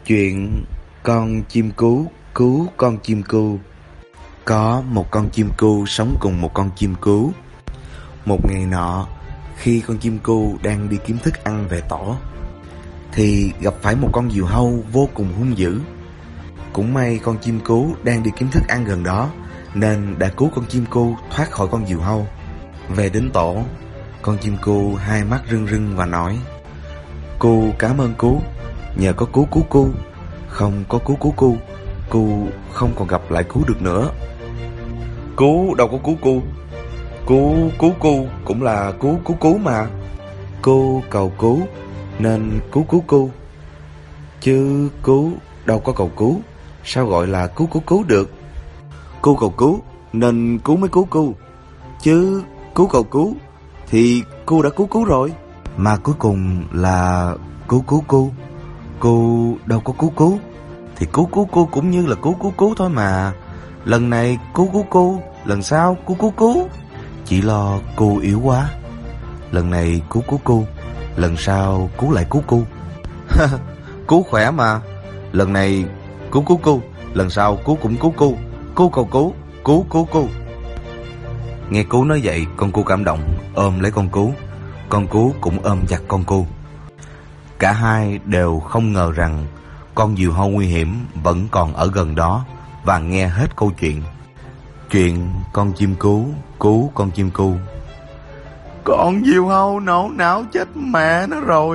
Chuyện con chim cú cứu con chim cu. Có một con chim cu sống cùng một con chim cú. Một ngày nọ, khi con chim cu đang đi kiếm thức ăn về tổ, thì gặp phải một con diều hâu vô cùng hung dữ. Cũng may con chim cú đang đi kiếm thức ăn gần đó, nên đã cứu con chim cu thoát khỏi con diều hâu. Về đến tổ, con chim cu hai mắt rưng rưng và nói: "Cu cảm ơn Cú, nhờ có Cú cứu Cu, không có Cú cứu Cu, Cu không còn gặp lại Cú được nữa." "Cú đâu có cứu Cu, Cú cứu Cu cũng là Cú cứu Cú mà. Cu cầu cứu nên Cú cứu Cu, chứ Cú đâu có cầu cứu, sao gọi là Cú cứu Cú được? Cu cầu cứu nên Cú mới cứu Cu, chứ Cú cầu cứu thì Cu đã cứu Cú rồi. Mà cuối cùng là Cú cứu Cu, Cu đâu có cứu Cú, thì Cú cứu Cu cũng như là Cú cứu Cú thôi mà. Lần này Cú cứu Cu, lần sau Cú cứu Cú. Chỉ lo Cu yếu quá, lần này Cú cứu Cu, lần sau Cú lại cứu Cu. Cú khỏe mà, lần này Cú cứu Cu, lần sau Cú cũng cứu Cu. Cu cầu cứu, Cú cứu Cu." Nghe Cú nói vậy, con cu cảm động ôm lấy con Cú cũng ôm chặt con cu. Cả hai đều không ngờ rằng con diều hâu nguy hiểm vẫn còn ở gần đó và nghe hết câu chuyện. Chuyện con chim cú cứu con chim cu. "Con diều hâu nổ não chết mẹ nó rồi."